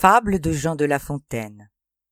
Fable de Jean de La Fontaine.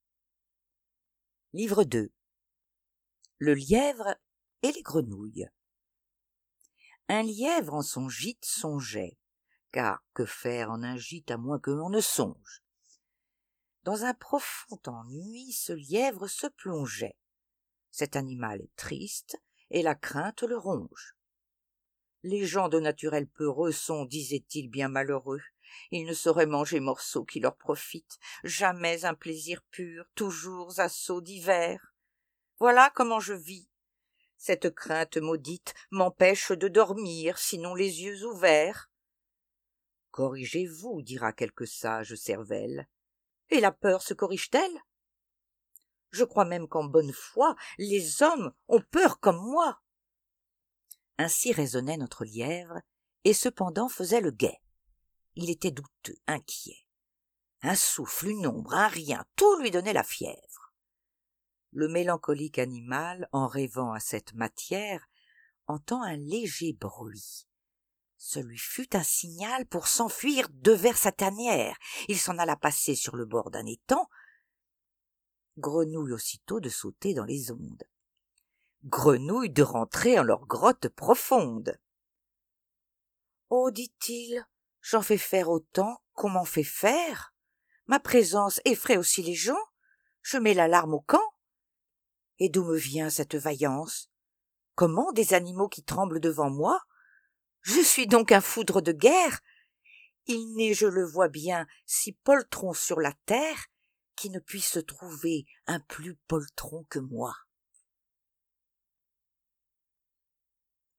Livre 2. Le lièvre et les grenouilles. Un lièvre en son gîte songeait, car que faire en un gîte à moins que l'on ne songe? Dans un profond ennui, ce lièvre se plongeait. Cet animal est triste, et la crainte le ronge. Les gens de naturel peureux sont, disait-il, bien malheureux. Ils ne sauraient manger morceaux qui leur profitent, jamais un plaisir pur, toujours assauts divers. Voilà comment je vis. Cette crainte maudite m'empêche de dormir, sinon les yeux ouverts. Corrigez-vous, dira quelque sage cervelle. Et la peur se corrige-t-elle? Je crois même qu'en bonne foi, les hommes ont peur comme moi. Ainsi raisonnait notre lièvre, et cependant faisait le guet. Il était douteux, inquiet. Un souffle, une ombre, un rien, tout lui donnait la fièvre. Le mélancolique animal, en rêvant à cette matière, entend un léger bruit. Ce lui fut un signal pour s'enfuir devers sa tanière. Il s'en alla passer sur le bord d'un étang. Grenouille aussitôt de sauter dans les ondes. Grenouille de rentrer en leur grotte profonde. « Oh, dit-il, j'en fais faire autant qu'on m'en fait faire. Ma présence effraie aussi les gens. Je mets l'alarme au camp. Et d'où me vient cette vaillance? Comment des animaux qui tremblent devant moi? Je suis donc un foudre de guerre. Il n'est, je le vois bien, si poltron sur la terre qui ne puisse trouver un plus poltron que moi. »